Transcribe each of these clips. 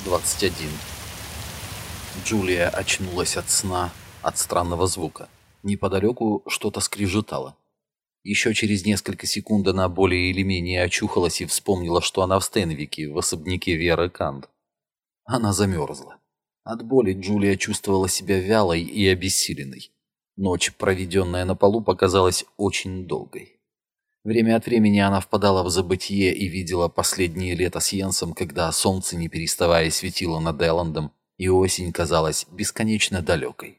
21. Джулия очнулась от сна, от странного звука. Неподалеку что-то скрежетало. Еще через несколько секунд она более или менее очухалась и вспомнила, что она в Стенвике, в особняке Веры Канд. Она замерзла. От боли Джулия чувствовала себя вялой и обессиленной. Ночь, проведенная на полу, показалась очень долгой. Время от времени она впадала в забытье и видела последнее лето с Йенсом, когда солнце не переставая светило над Эллендом, и осень казалась бесконечно далекой.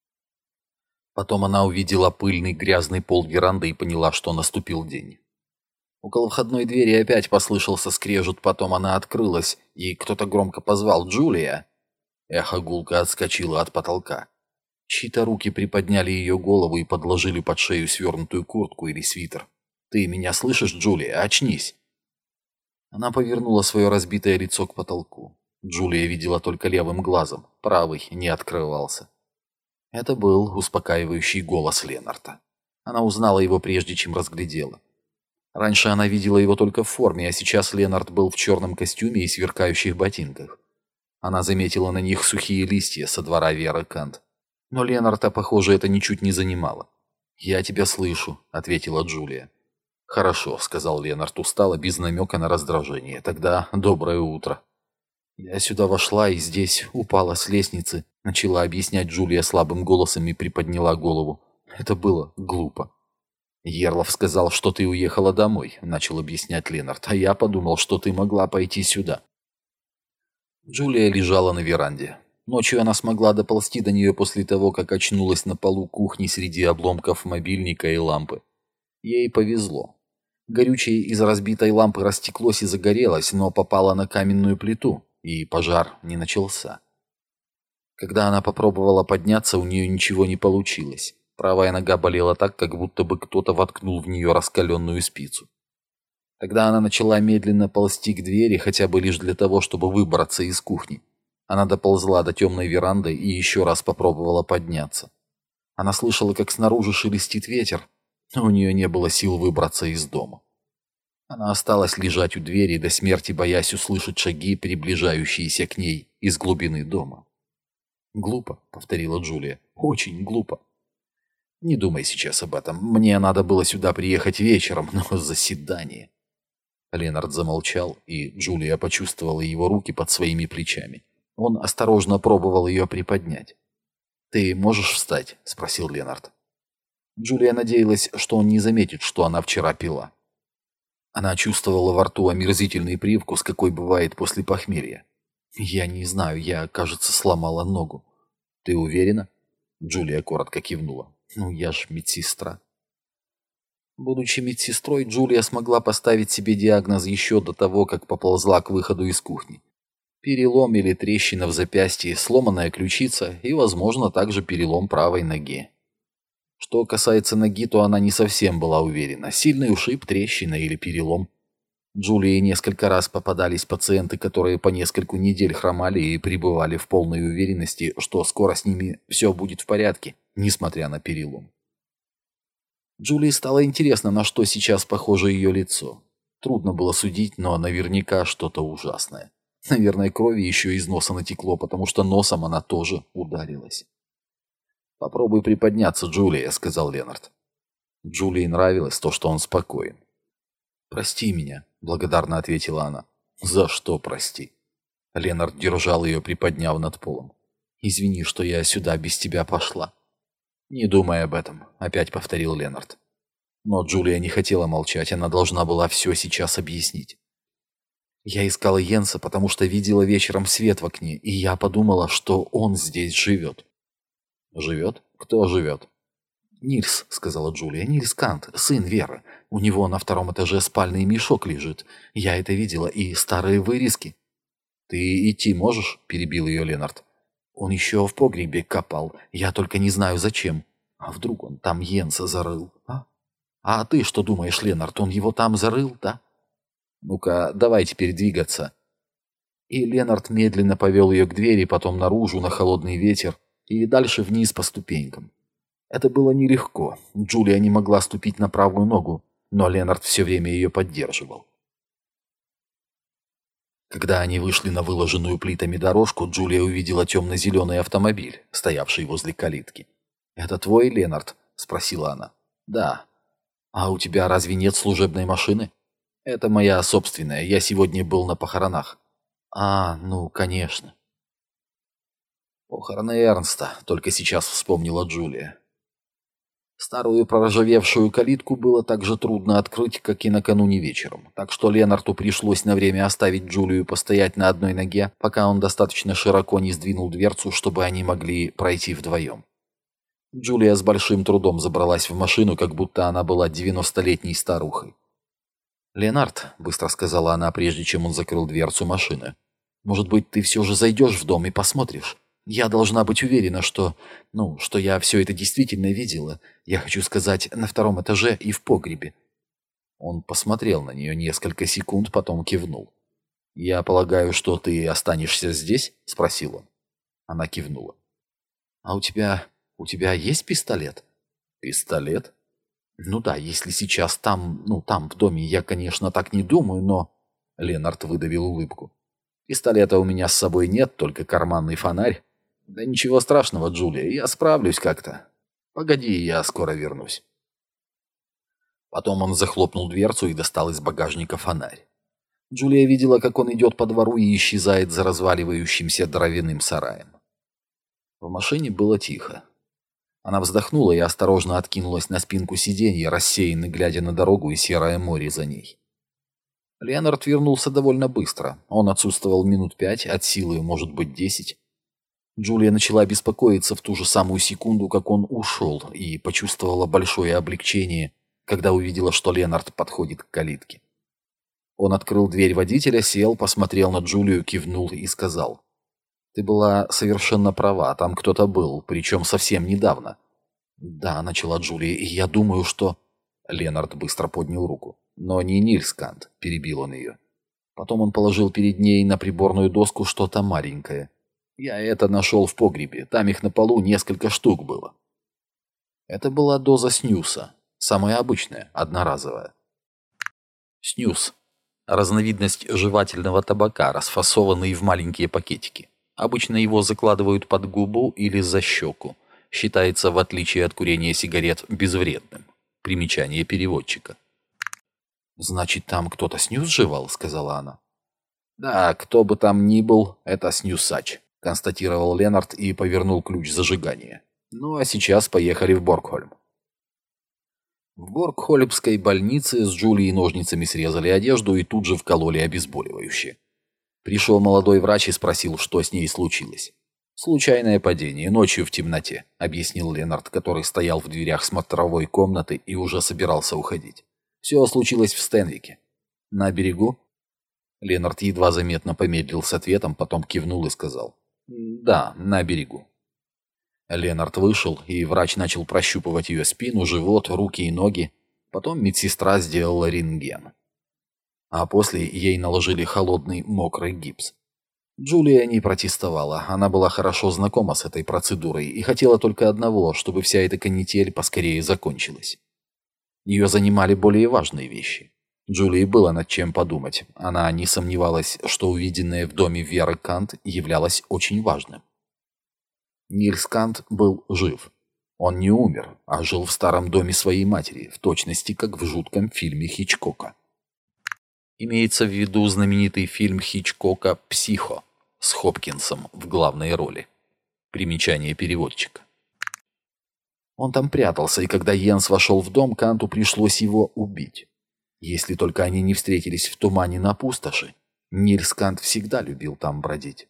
Потом она увидела пыльный грязный пол веранды и поняла, что наступил день. Около входной двери опять послышался скрежет, потом она открылась, и кто-то громко позвал «Джулия!». Эхо гулко отскочило от потолка. Чьи-то руки приподняли ее голову и подложили под шею свернутую куртку или свитер. «Ты меня слышишь, Джулия? Очнись!» Она повернула свое разбитое лицо к потолку. Джулия видела только левым глазом, правый не открывался. Это был успокаивающий голос Ленарта. Она узнала его прежде, чем разглядела. Раньше она видела его только в форме, а сейчас Ленарт был в черном костюме и сверкающих ботинках. Она заметила на них сухие листья со двора Веры Канд. Но Ленарта, похоже, это ничуть не занимало. «Я тебя слышу», — ответила Джулия. «Хорошо», — сказал Ленарт устало, без намека на раздражение. «Тогда доброе утро». «Я сюда вошла и здесь упала с лестницы», — начала объяснять Джулия слабым голосом и приподняла голову. «Это было глупо». «Ерлов сказал, что ты уехала домой», — начал объяснять Ленарт. «А я подумал, что ты могла пойти сюда». Джулия лежала на веранде. Ночью она смогла доползти до нее после того, как очнулась на полу кухни среди обломков мобильника и лампы. Ей повезло. Горючее из разбитой лампы растеклось и загорелось, но попало на каменную плиту, и пожар не начался. Когда она попробовала подняться, у нее ничего не получилось. Правая нога болела так, как будто бы кто-то воткнул в нее раскаленную спицу. Тогда она начала медленно ползти к двери, хотя бы лишь для того, чтобы выбраться из кухни. Она доползла до темной веранды и еще раз попробовала подняться. Она слышала, как снаружи шелестит ветер, но у нее не было сил выбраться из дома. Она осталась лежать у двери, до смерти боясь услышать шаги, приближающиеся к ней из глубины дома. «Глупо», — повторила Джулия, — «очень глупо». «Не думай сейчас об этом. Мне надо было сюда приехать вечером, но заседание». Ленард замолчал, и Джулия почувствовала его руки под своими плечами. Он осторожно пробовал ее приподнять. «Ты можешь встать?» — спросил Ленард. Джулия надеялась, что он не заметит, что она вчера пила. Она чувствовала во рту омерзительный привкус, какой бывает после похмелья. «Я не знаю, я, кажется, сломала ногу». «Ты уверена?» Джулия коротко кивнула. «Ну, я ж медсестра». Будучи медсестрой, Джулия смогла поставить себе диагноз еще до того, как поползла к выходу из кухни. Перелом или трещина в запястье, сломанная ключица и, возможно, также перелом правой ноги. Что касается ноги, то она не совсем была уверена. Сильный ушиб, трещина или перелом. Джулии несколько раз попадались пациенты, которые по нескольку недель хромали и пребывали в полной уверенности, что скоро с ними все будет в порядке, несмотря на перелом. Джулии стало интересно, на что сейчас похоже ее лицо. Трудно было судить, но наверняка что-то ужасное. Наверное, крови еще из носа натекло, потому что носом она тоже ударилась. «Попробуй приподняться, Джулия», — сказал Ленард. Джулии нравилось то, что он спокоен. «Прости меня», — благодарно ответила она. «За что прости?» Ленард держал ее, приподняв над полом. «Извини, что я сюда без тебя пошла». «Не думай об этом», — опять повторил Ленард. Но Джулия не хотела молчать, она должна была все сейчас объяснить. «Я искала Йенса, потому что видела вечером свет в окне, и я подумала, что он здесь живет». «Живет? Кто живет?» «Нильс», — сказала Джулия, — «Нильс Кант, сын Веры. У него на втором этаже спальный мешок лежит. Я это видела, и старые вырезки». «Ты идти можешь?» — перебил ее Ленард. «Он еще в погребе копал. Я только не знаю, зачем. А вдруг он там Йенса зарыл, а? А ты что думаешь, Ленард, он его там зарыл, да?» «Ну-ка, давай теперь двигаться». И Ленард медленно повел ее к двери, потом наружу на холодный ветер и дальше вниз по ступенькам. Это было нелегко. Джулия не могла ступить на правую ногу, но Ленард все время ее поддерживал. Когда они вышли на выложенную плитами дорожку, Джулия увидела темно-зеленый автомобиль, стоявший возле калитки. «Это твой, Ленард?» — спросила она. «Да». «А у тебя разве нет служебной машины?» «Это моя собственная. Я сегодня был на похоронах». «А, ну, конечно». «Похороны Эрнста», — только сейчас вспомнила Джулия. Старую проржавевшую калитку было так же трудно открыть, как и накануне вечером, так что Ленарту пришлось на время оставить Джулию постоять на одной ноге, пока он достаточно широко не сдвинул дверцу, чтобы они могли пройти вдвоем. Джулия с большим трудом забралась в машину, как будто она была 90-летней старухой. «Ленард», — быстро сказала она, прежде чем он закрыл дверцу машины, — «может быть, ты все же зайдешь в дом и посмотришь? Я должна быть уверена, что я все это действительно видела. Я хочу сказать, на втором этаже и в погребе». Он посмотрел на нее несколько секунд, потом кивнул. «Я полагаю, что ты останешься здесь?» — спросил он. Она кивнула. «А у тебя есть пистолет?» «Пистолет?» «Ну да, если сейчас там в доме, я, конечно, так не думаю, но...» Ленард выдавил улыбку. «Пистолета у меня с собой нет, только карманный фонарь. Да ничего страшного, Джулия, я справлюсь как-то. Погоди, я скоро вернусь». Потом он захлопнул дверцу и достал из багажника фонарь. Джулия видела, как он идет по двору и исчезает за разваливающимся дровяным сараем. В машине было тихо. Она вздохнула и осторожно откинулась на спинку сиденья, рассеянно глядя на дорогу и серое море за ней. Леонард вернулся довольно быстро. Он отсутствовал минут 5, от силы, может быть, 10. Джулия начала беспокоиться в ту же самую секунду, как он ушел, и почувствовала большое облегчение, когда увидела, что Ленард подходит к калитке. Он открыл дверь водителя, сел, посмотрел на Джулию, кивнул и сказал: «Ты была совершенно права, там кто-то был, причем совсем недавно». «Да», — начала Джулия, — «и я думаю, что...» Ленард быстро поднял руку. «Но не Нильс Кант», — перебил он ее. Потом он положил перед ней на приборную доску что-то маленькое. «Я это нашел в погребе, там их на полу несколько штук было». Это была доза снюса, самая обычная, одноразовая. Снюс — разновидность жевательного табака, расфасованный в маленькие пакетики. Обычно его закладывают под губу или за щеку. Считается, в отличие от курения сигарет, безвредным. Примечание переводчика. «Значит, там кто-то снюс жевал?» — сказала она. «Да, кто бы там ни был, это снюсач», — констатировал Ленард и повернул ключ зажигания. «Ну а сейчас поехали в Боргхольм». В Боргхольмской больнице с Джулией ножницами срезали одежду и тут же вкололи обезболивающее. Пришел молодой врач и спросил, что с ней случилось. «Случайное падение, ночью в темноте», — объяснил Ленард, который стоял в дверях смотровой комнаты и уже собирался уходить. «Все случилось в Стенвике». «На берегу?» Ленард едва заметно помедлил с ответом, потом кивнул и сказал: «Да, на берегу». Ленард вышел, и врач начал прощупывать ее спину, живот, руки и ноги. Потом медсестра сделала рентген. А после ей наложили холодный, мокрый гипс. Джулия не протестовала, она была хорошо знакома с этой процедурой и хотела только одного, чтобы вся эта канитель поскорее закончилась. Ее занимали более важные вещи. Джулии было над чем подумать. Она не сомневалась, что увиденное в доме Веры Кант являлось очень важным. Нильс Кант был жив. Он не умер, а жил в старом доме своей матери, в точности как в жутком фильме Хичкока. Имеется в виду знаменитый фильм Хичкока «Психо» с Хопкинсом в главной роли. Примечание переводчика. Он там прятался, и когда Йенс вошел в дом, Канту пришлось его убить. Если только они не встретились в тумане на пустоши. Нильс Кант всегда любил там бродить.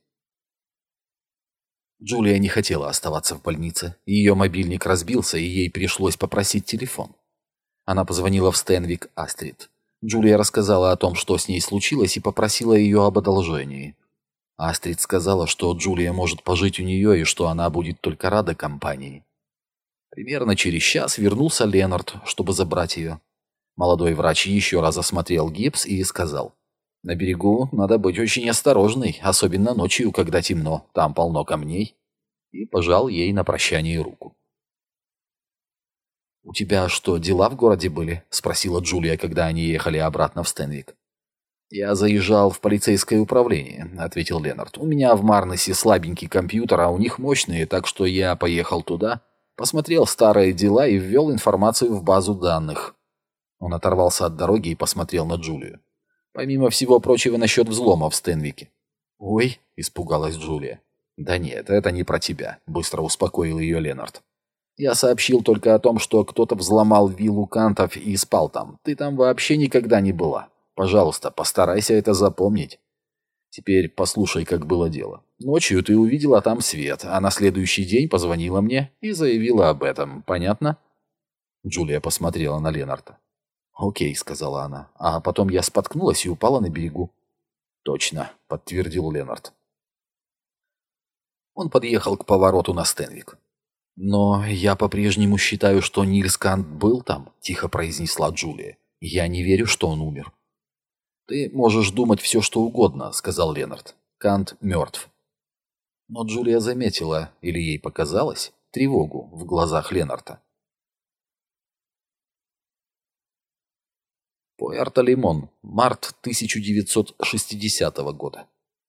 Джулия не хотела оставаться в больнице. Ее мобильник разбился, и ей пришлось попросить телефон. Она позвонила в Стенвик Астрид. Джулия рассказала о том, что с ней случилось, и попросила ее об одолжении. Астрид сказала, что Джулия может пожить у нее и что она будет только рада компании. Примерно через час вернулся Ленард, чтобы забрать ее. Молодой врач еще раз осмотрел гипс и сказал: «На берегу надо быть очень осторожной, особенно ночью, когда темно, там полно камней», и пожал ей на прощание руку. «У тебя что, дела в городе были?» — спросила Джулия, когда они ехали обратно в Стенвик. «Я заезжал в полицейское управление», — ответил Ленард. «У меня в Марнесе слабенький компьютер, а у них мощные, так что я поехал туда, посмотрел старые дела и ввел информацию в базу данных». Он оторвался от дороги и посмотрел на Джулию. «Помимо всего прочего насчет взлома в Стенвике». «Ой», — испугалась Джулия. «Да нет, это не про тебя», — быстро успокоил ее Ленард. «Я сообщил только о том, что кто-то взломал виллу Кантов и спал там. Ты там вообще никогда не была. Пожалуйста, постарайся это запомнить. Теперь послушай, как было дело. Ночью ты увидела там свет, а на следующий день позвонила мне и заявила об этом. Понятно?» Джулия посмотрела на Ленарда. «Окей», — сказала она. «А потом я споткнулась и упала на берегу». «Точно», — подтвердил Ленард. Он подъехал к повороту на Стенвик. «Но я по-прежнему считаю, что Нильс Кант был там», — тихо произнесла Джулия. «Я не верю, что он умер». «Ты можешь думать все, что угодно», — сказал Ленард. «Кант мертв». Но Джулия заметила, или ей показалось, тревогу в глазах Ленарда. Пуэрто-Лимон, март 1960 года.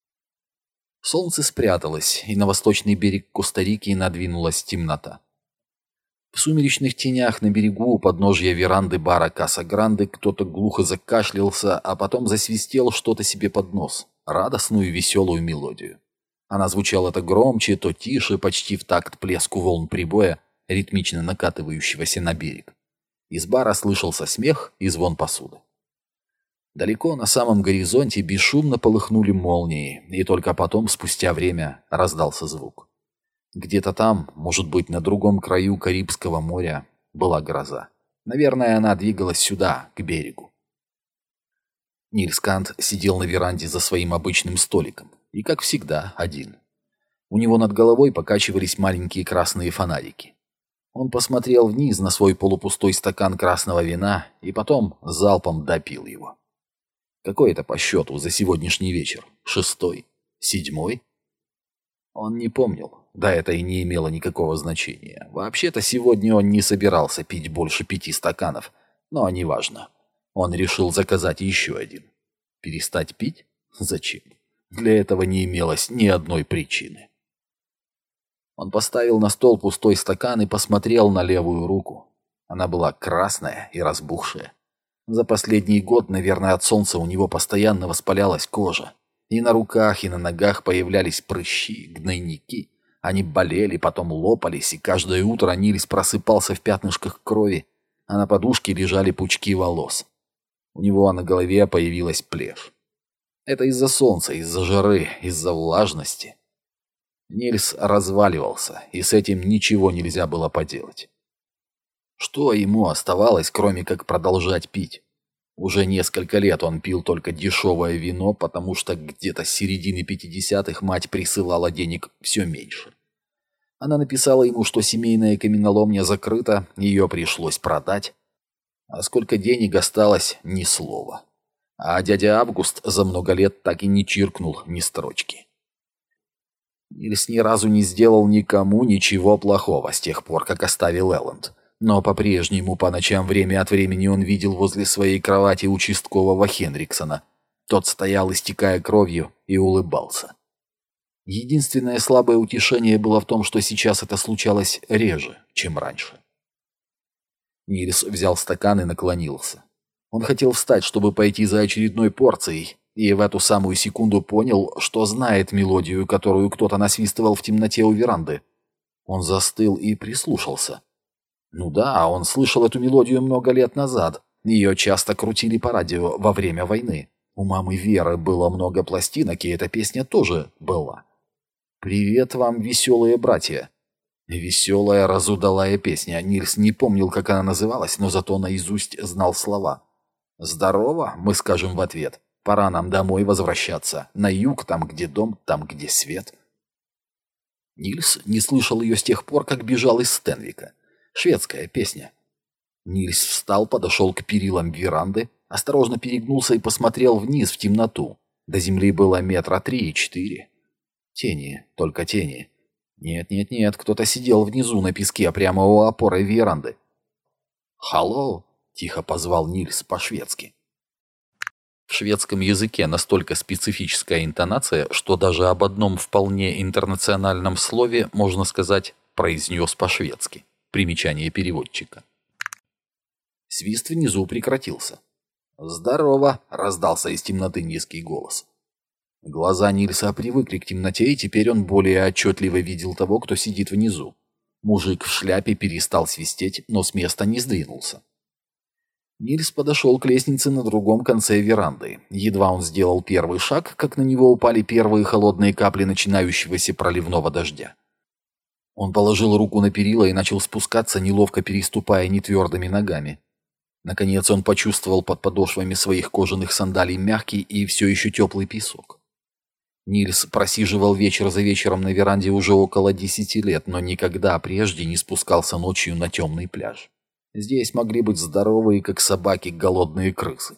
Солнце спряталось, и на восточный берег Коста-Рики надвинулась темнота. В сумеречных тенях на берегу у подножья веранды бара Каса-Гранде кто-то глухо закашлялся, а потом засвистел что-то себе под нос, радостную и веселую мелодию. Она звучала то громче, то тише, почти в такт плеску волн прибоя, ритмично накатывающегося на берег. Из бара слышался смех и звон посуды. Далеко на самом горизонте бесшумно полыхнули молнии, и только потом, спустя время, раздался звук. Где-то там, может быть, на другом краю Карибского моря, была гроза. Наверное, она двигалась сюда, к берегу. Нильс Кант сидел на веранде за своим обычным столиком, и, как всегда, один. У него над головой покачивались маленькие красные фонарики. Он посмотрел вниз на свой полупустой стакан красного вина и потом залпом допил его. Какой это по счету за сегодняшний вечер? 6-й? 7-й? Он не помнил. Да, это и не имело никакого значения. Вообще-то сегодня он не собирался пить больше 5 стаканов, но неважно. Он решил заказать еще один. Перестать пить? Зачем? Для этого не имелось ни одной причины. Он поставил на стол пустой стакан и посмотрел на левую руку. Она была красная и разбухшая. За последний год, наверное, от солнца у него постоянно воспалялась кожа. И на руках, и на ногах появлялись прыщи, гнойники. Они болели, потом лопались, и каждое утро Нильс просыпался в пятнышках крови, а на подушке лежали пучки волос. У него на голове появилась плешь. Это из-за солнца, из-за жары, из-за влажности. Нильс разваливался, и с этим ничего нельзя было поделать. Что ему оставалось, кроме как продолжать пить? Уже несколько лет он пил только дешевое вино, потому что где-то с середины 50-х мать присылала денег все меньше. Она написала ему, что семейная каменоломня закрыта, ее пришлось продать. А сколько денег осталось, ни слова. А дядя Август за много лет так и не чиркнул ни строчки. Нильс ни разу не сделал никому ничего плохого с тех пор, как оставил Элленд. Но по-прежнему по ночам время от времени он видел возле своей кровати участкового Хенриксона. Тот стоял, истекая кровью, и улыбался. Единственное слабое утешение было в том, что сейчас это случалось реже, чем раньше. Нильс взял стакан и наклонился. Он хотел встать, чтобы пойти за очередной порцией, и в эту самую секунду понял, что знает мелодию, которую кто-то насвистывал в темноте у веранды. Он застыл и прислушался. Ну да, он слышал эту мелодию много лет назад. Ее часто крутили по радио во время войны. У мамы Веры было много пластинок, и эта песня тоже была. «Привет вам, веселые братья». Веселая, разудалая песня. Нильс не помнил, как она называлась, но зато наизусть знал слова. «Здорово», мы скажем в ответ. «Пора нам домой возвращаться. На юг, там, где дом, там, где свет». Нильс не слышал ее с тех пор, как бежал из Стенвика. Шведская песня. Нильс встал, подошел к перилам веранды, осторожно перегнулся и посмотрел вниз в темноту. До земли было 3-4 метра. Тени, только тени. Нет, кто-то сидел внизу на песке, прямо у опоры веранды. «Халло!» — тихо позвал Нильс по-шведски. В шведском языке настолько специфическая интонация, что даже об одном вполне интернациональном слове можно сказать «произнес по-шведски». Примечание переводчика. Свист внизу прекратился. «Здорово!» — раздался из темноты низкий голос. Глаза Нильса привыкли к темноте, и теперь он более отчетливо видел того, кто сидит внизу. Мужик в шляпе перестал свистеть, но с места не сдвинулся. Нильс подошел к лестнице на другом конце веранды. Едва он сделал первый шаг, как на него упали первые холодные капли начинающегося проливного дождя. Он положил руку на перила и начал спускаться, неловко переступая нетвердыми ногами. Наконец он почувствовал под подошвами своих кожаных сандалий мягкий и все еще теплый песок. Нильс просиживал вечер за вечером на веранде уже около 10 лет, но никогда прежде не спускался ночью на темный пляж. Здесь могли быть здоровые, как собаки, голодные крысы.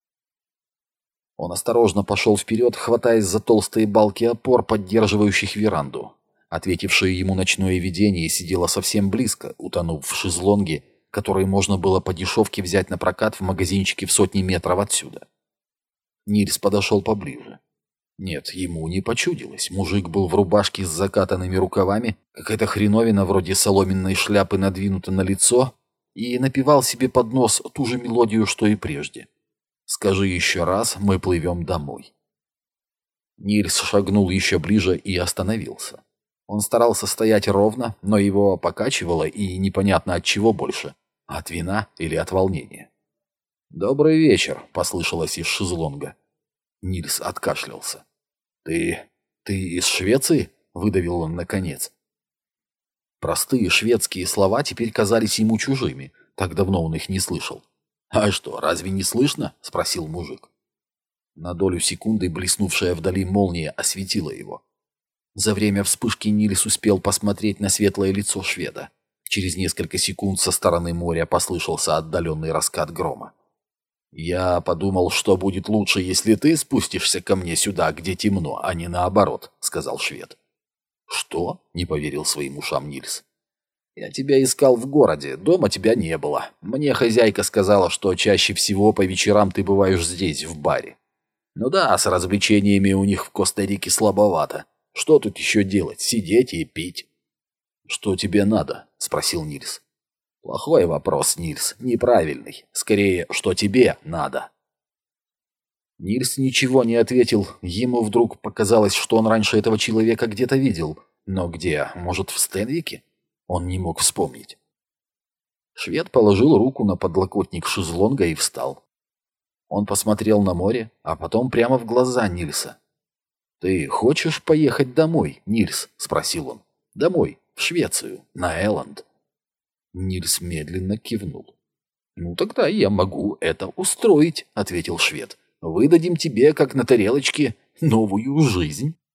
Он осторожно пошел вперед, хватаясь за толстые балки опор, поддерживающих веранду. Ответившее ему ночное видение сидело совсем близко, утонув в шезлонге, который можно было по дешевке взять на прокат в магазинчике в сотни метров отсюда. Нильс подошел поближе. Нет, ему не почудилось. Мужик был в рубашке с закатанными рукавами, какая-то хреновина вроде соломенной шляпы надвинута на лицо, и напевал себе под нос ту же мелодию, что и прежде. «Скажи еще раз, мы плывем домой». Нильс шагнул еще ближе и остановился. Он старался стоять ровно, но его покачивало, и непонятно от чего больше — от вина или от волнения. «Добрый вечер», — послышалось из шезлонга. Нильс откашлялся. «Ты из Швеции?» — выдавил он наконец. Простые шведские слова теперь казались ему чужими, так давно он их не слышал. «А что, разве не слышно?» — спросил мужик. На долю секунды блеснувшая вдали молния осветила его. За время вспышки Нильс успел посмотреть на светлое лицо шведа. Через несколько секунд со стороны моря послышался отдаленный раскат грома. «Я подумал, что будет лучше, если ты спустишься ко мне сюда, где темно, а не наоборот», — сказал швед. «Что?» — не поверил своим ушам Нильс. «Я тебя искал в городе, дома тебя не было. Мне хозяйка сказала, что чаще всего по вечерам ты бываешь здесь, в баре. Ну да, с развлечениями у них в Коста-Рике слабовато. Что тут еще делать? Сидеть и пить». «Что тебе надо?» — спросил Нильс. «Плохой вопрос, Нильс, неправильный. Скорее, что тебе надо?» Нильс ничего не ответил. Ему вдруг показалось, что он раньше этого человека где-то видел. Но где? Может, в Стенвике? Он не мог вспомнить. Швед положил руку на подлокотник шезлонга и встал. Он посмотрел на море, а потом прямо в глаза Нильса. «Ты хочешь поехать домой, Нильс?» — спросил он. «Домой, в Швецию, на Элланд». Нильс медленно кивнул. «Ну, тогда я могу это устроить», — ответил швед. «Выдадим тебе, как на тарелочке, новую жизнь».